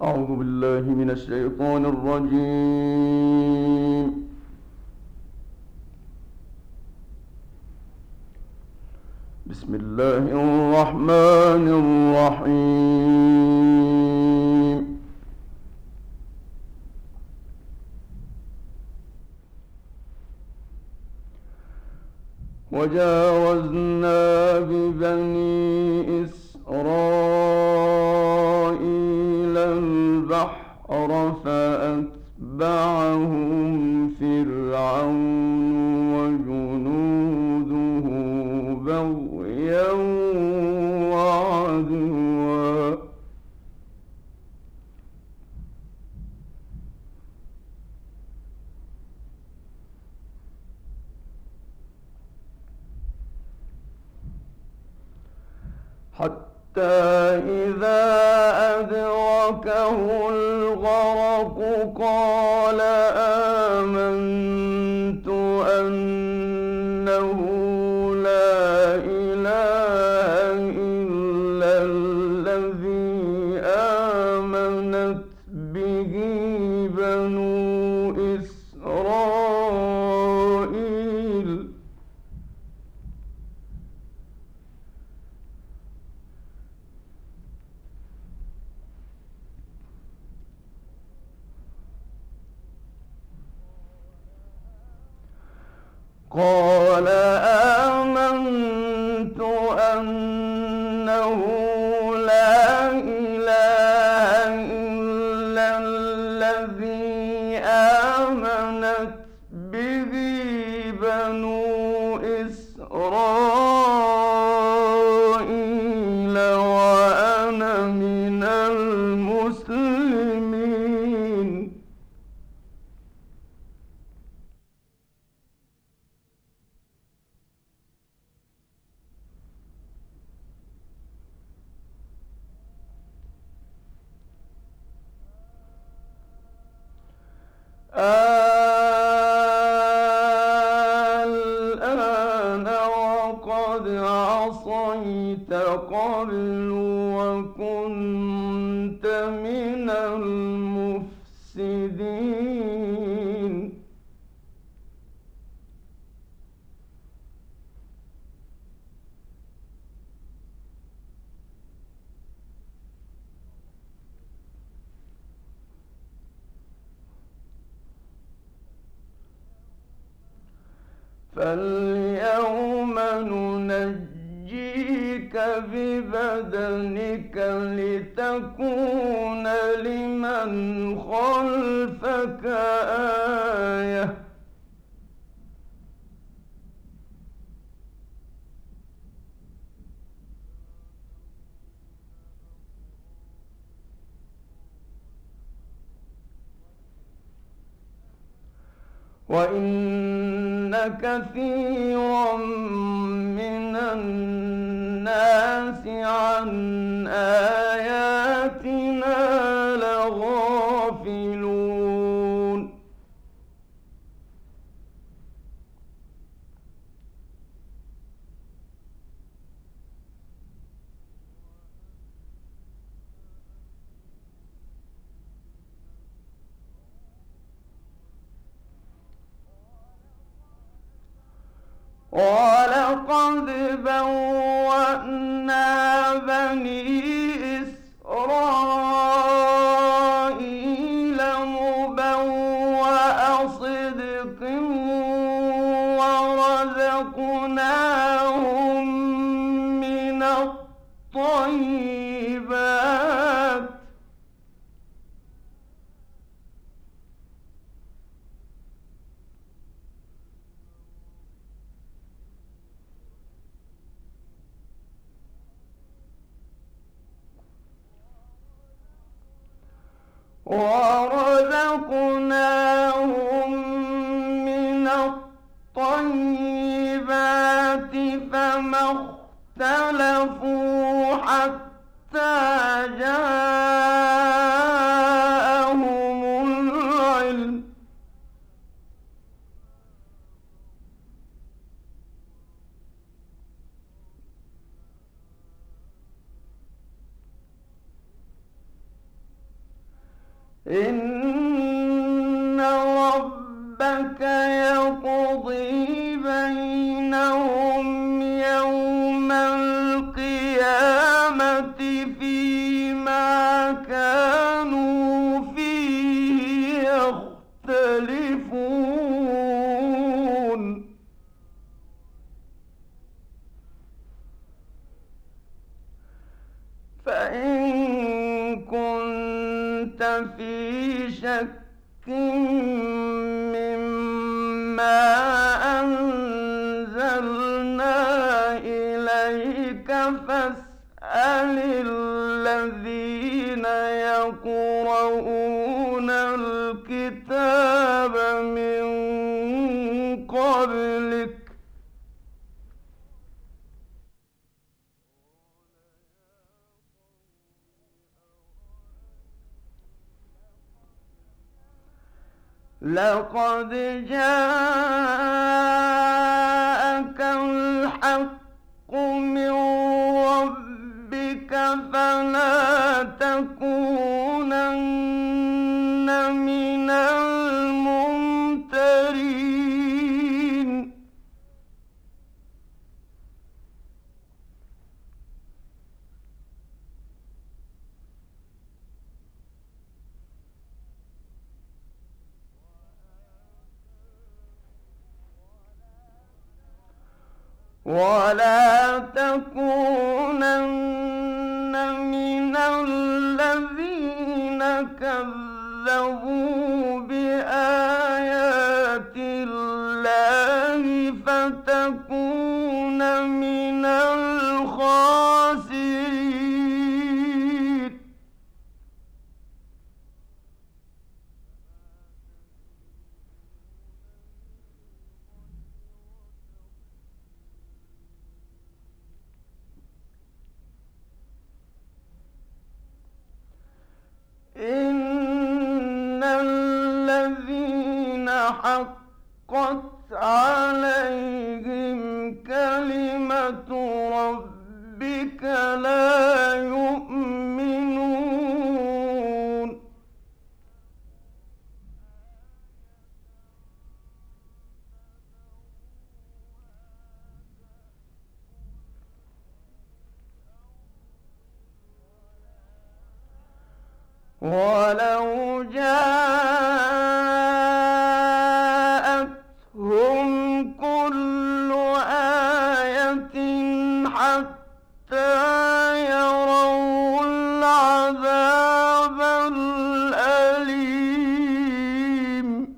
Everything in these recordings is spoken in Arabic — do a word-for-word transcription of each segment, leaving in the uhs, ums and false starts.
أعوذ بالله من الشيطان الرجيم. بسم الله الرحمن الرحيم. وجاوزنا ببني إسرائيل البحر فأتبعهم فرعون وجنوده بغيا وعدوا حتى إذا أدركه الغرق قال آمنت أنه لا إله إلا الذي آمنت به بنو إسرائيل قال آمنت أنه لا إله إلا الذي آمنت به بنو إسرائيل وأنا من المسلمين. الآن وقد عصيت قبل وكنت من المفسدين. فاليوم ننجيك ببدنك لتكون لمن خلفك آية وإن كثيرا من الناس عن آياتنا لغافلون. ولقد بوأنا بني إسرائيل مبوأ صدق ورزقناهم من الطيبات ورزقناهم من الطيبات فما اختلفوا حتى جاءهم العلم إن ربك يقضي بينهم يوم القيامة فيما كانوا فيه يختلفون. فإن كنت في شك مما أنزلنا إليك فاسأل الذين يقرؤون الكتاب من قبلك لقد جاءك الحق من ربك فلا تكونن من الممترين. ولا تكونن من الذين كذبوا بآيات الله فتكون من الخاسرين. إن الذين حقت عليهم كلمة ربك لا يؤمنون. ولو جاءتهم كل آية حتى يروا العذاب الأليم.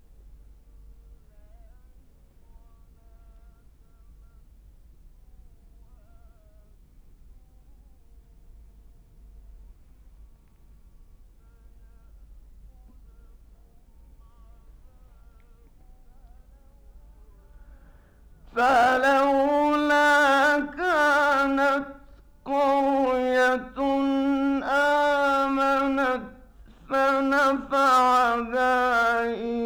فلولا كانت قرية آمنت فنفعها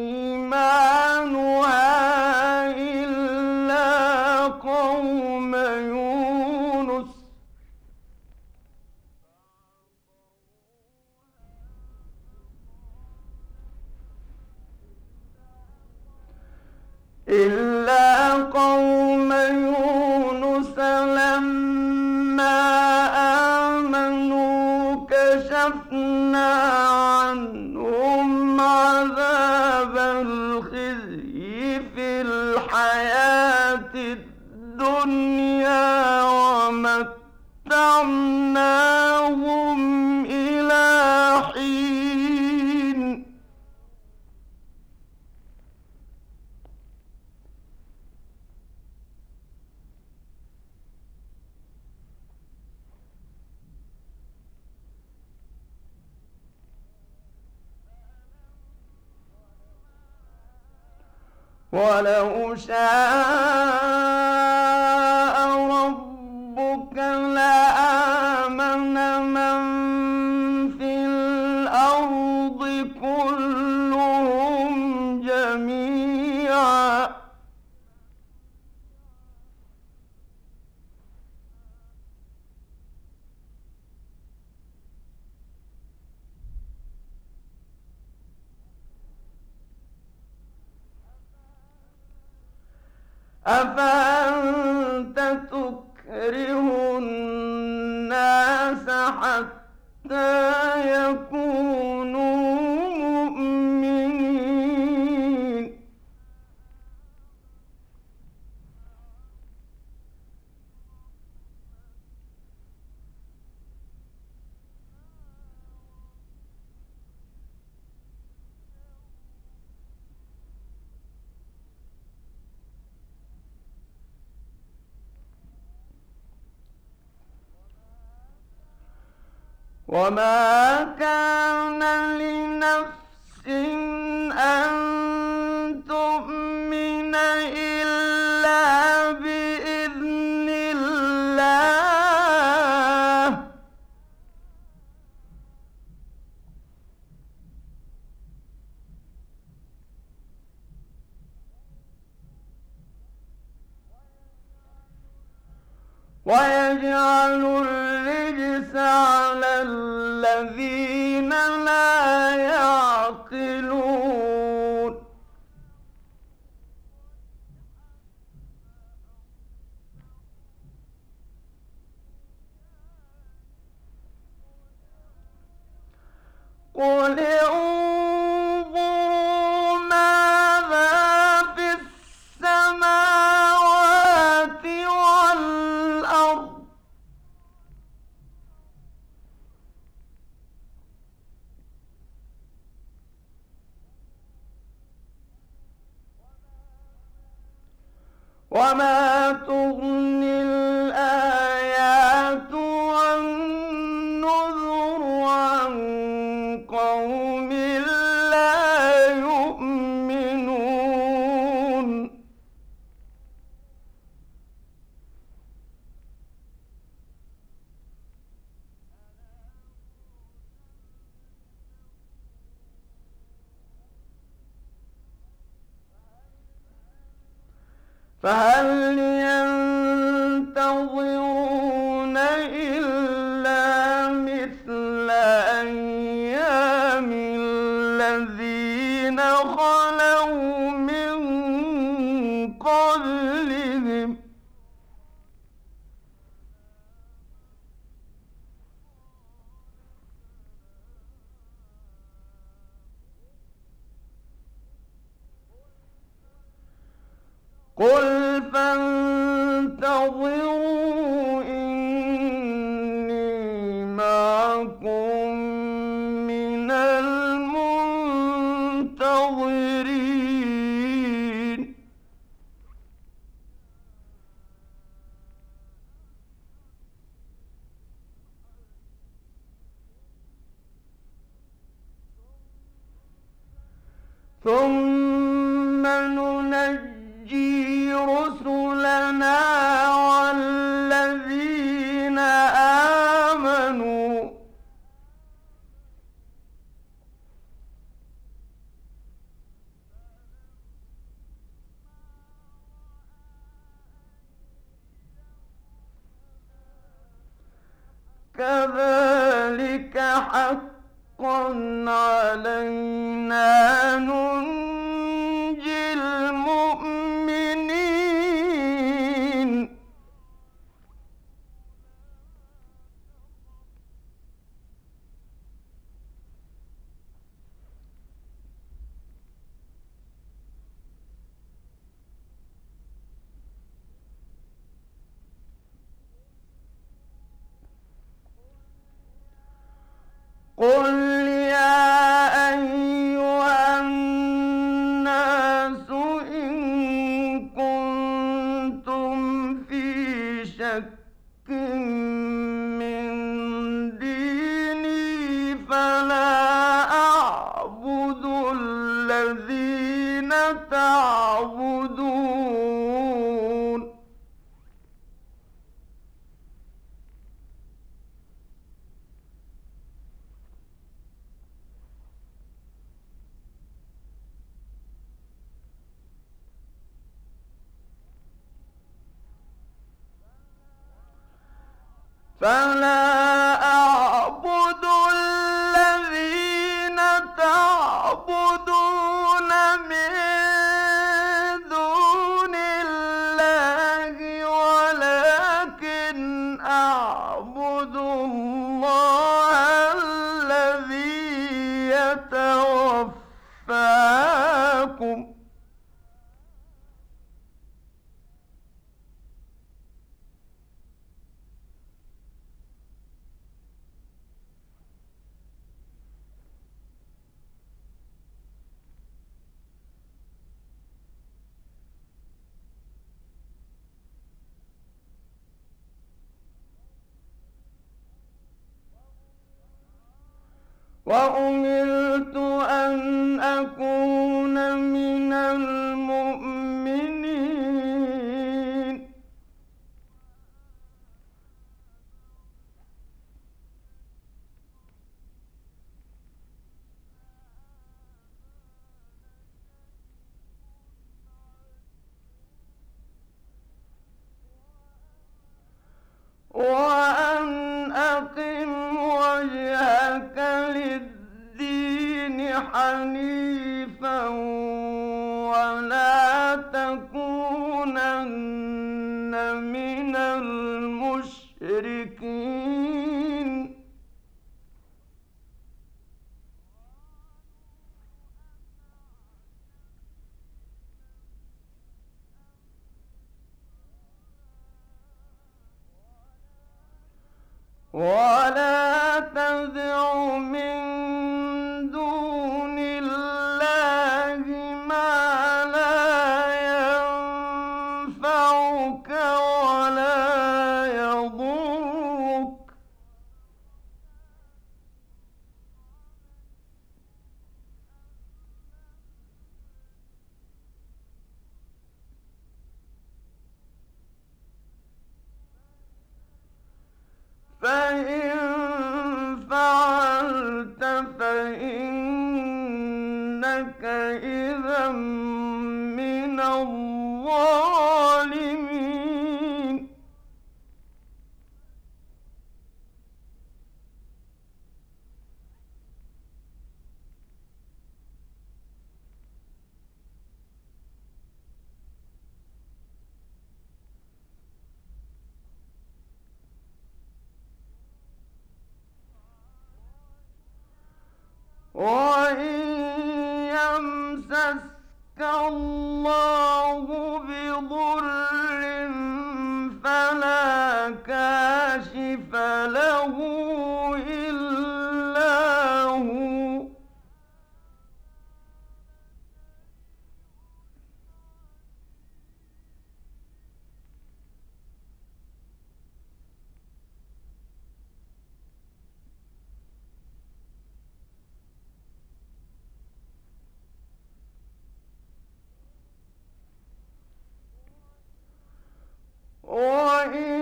إيمانها إلا قوم يونس إلا قوم يونس لما آمنوا كشفنا عنهم عذاب الخزي في الحياة الدنيا ومتعناهم إلى حين. ولو شاء ربك لآمن من في الأرض كلهم جميعا أفأنت تكره الناس حتى يكونوا مؤمنين. وما كان لنفس أن تؤمن إلا بإذن الله، ويجعل الرجس على الذين لا يعقلون. قل انظروا ماذا في السماوات والأرض، وما تغني الآيات والنذر عن قوم لا يؤمنون. فهل ينتظرون إلا مثل أيام الذين خلوا من قبلهم، قل فانتظروا إني معكم من المنتظرين. ثم ننجي رسلنا والذين آمنوا كذلك حقا علينا ننجي المؤمنين. قل يا أيها الناس إن كنتم في شك من ديني فلا أعبد الذين تعبدون، فلا أعبد الذين تعبدون من دون الله وأمرت أن أكون من المؤمنين. وأن أقم وجهك للدين حنيفا ولا تكونن من المشركين. ولا تدع من دون الله ما لا ينفعك ولا يضرك. فإن فعلت فإنك إذا من الظالمين. وإن يمسسك الله بضر فلا كاشف له إلا هو. وإن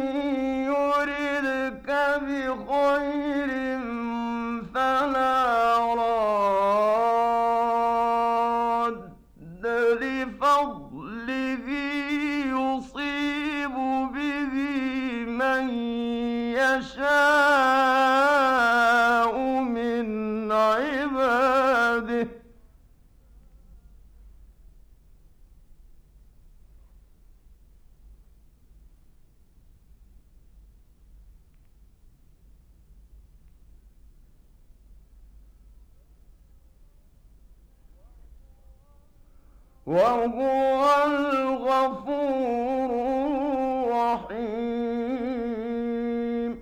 يردك بخير فلا راد لفضله يصيب به من يشاء من عباده. وهو الغفور الرحيم.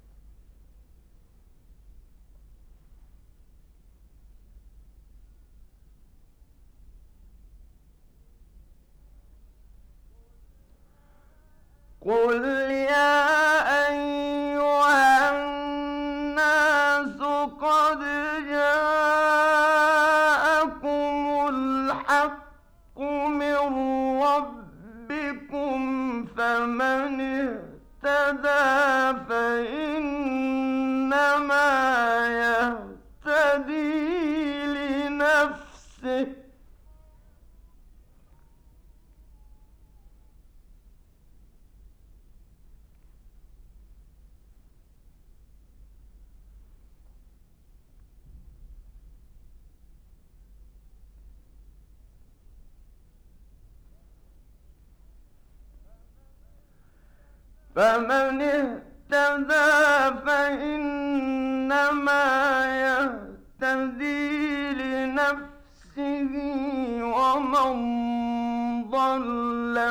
قل يا أيها الناس قد جاءكم الحق من ربكم فمن اهتدى فإنما يهتدي لنفسه. فمن اهتدى فإنما يهتدي لنفسه ومن ضل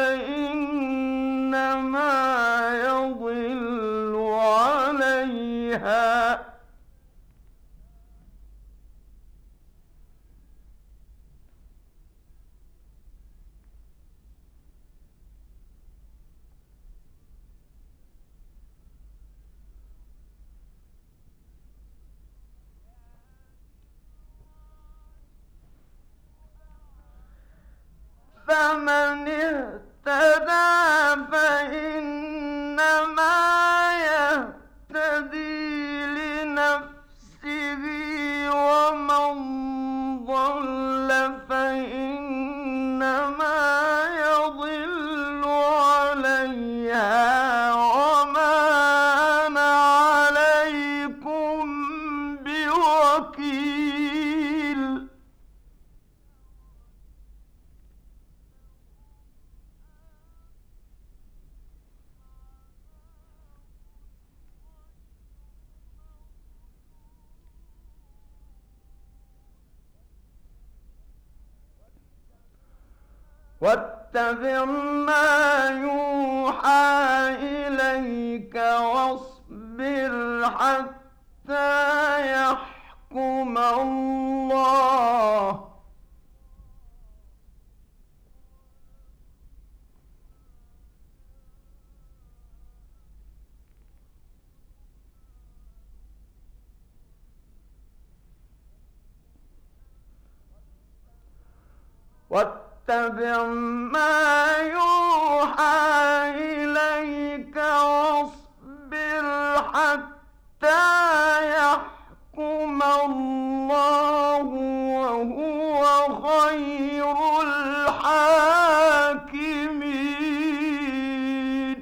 فإنما يضل عليها. لنفسه ومن ضل فإنما يضل عليها وما أنا عليكم بوكيل. واتبع ما يوحى إليك واصبر حتى يحكم الله. واتبع ما يوحى إليك واصبر حتى يحكم الله وهو خير الحاكمين.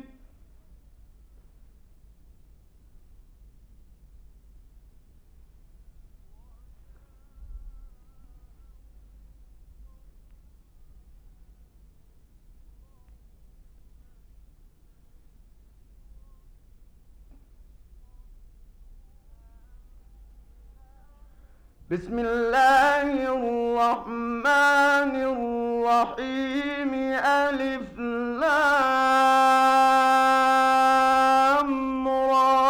بسم الله الرحمن الرحيم. ألف لام را.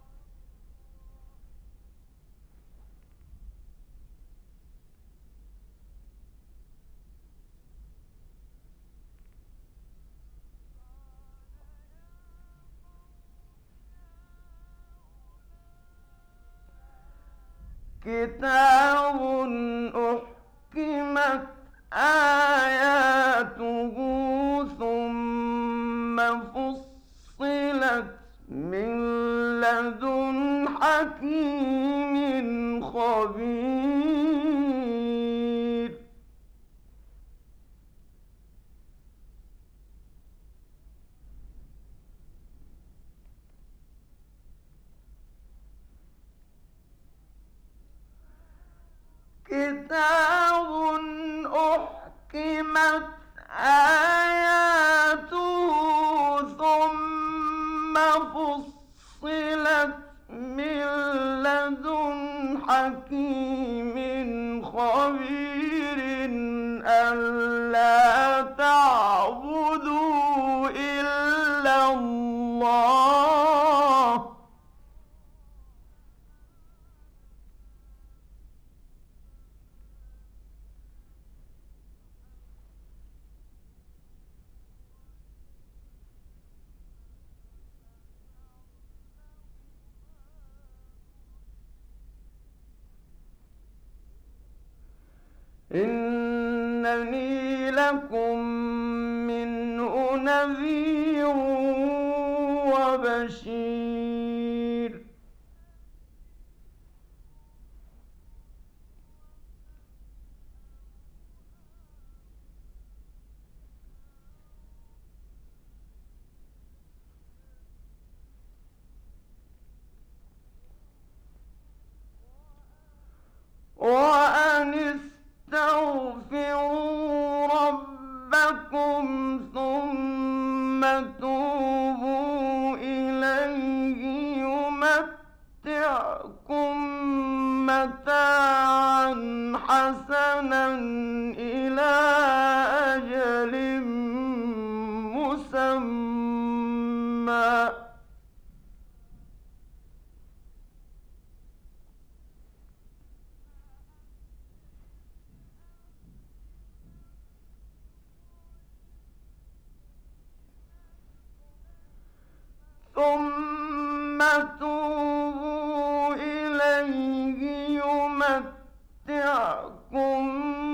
كتاب أحكمت آياته ثم فصلت من لدن حكيم خبير. كتاب أحكمت آياته ثم فصلت من لدن حكيم خبير ألا تعبدوا إلا الله إنني لكم منه نذير وبشير. وأن استغفروا ربكم ثم توبوا إليه يمتعكم متاعا حسنا إلى أجل مسمى ثم توبوا إليه يمتعكم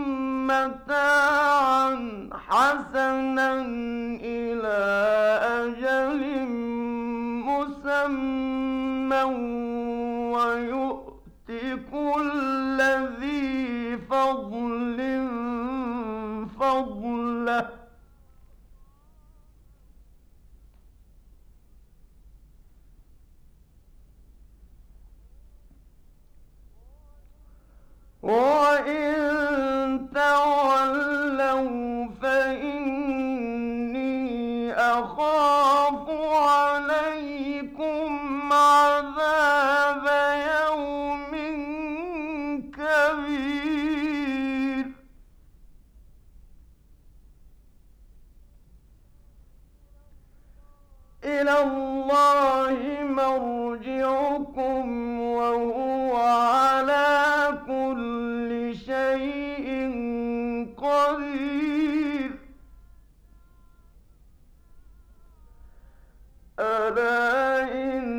متاعا حسنا إلى أجل مسمى ويؤت كل ذي فضل فضله وإن تولوا فإني أخاف عليكم عذاب يوم كبير إلى الله مرجعكم وهو على كل شيء قدير ألا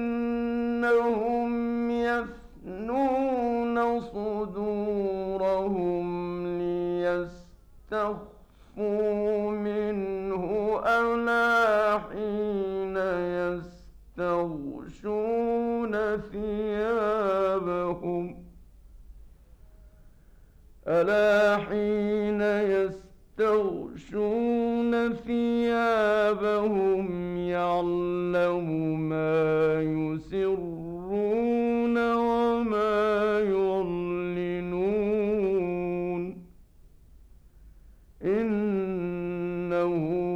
إنهم يثنون صدورهم ليستخفوا منه ألا حين يستغشون ثيابهم ألا حين يستغشون ثيابهم يعلم ما يسرون وما يعلنون إنه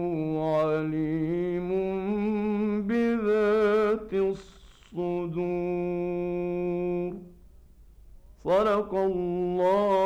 عليم بذات الصدور. صدق الله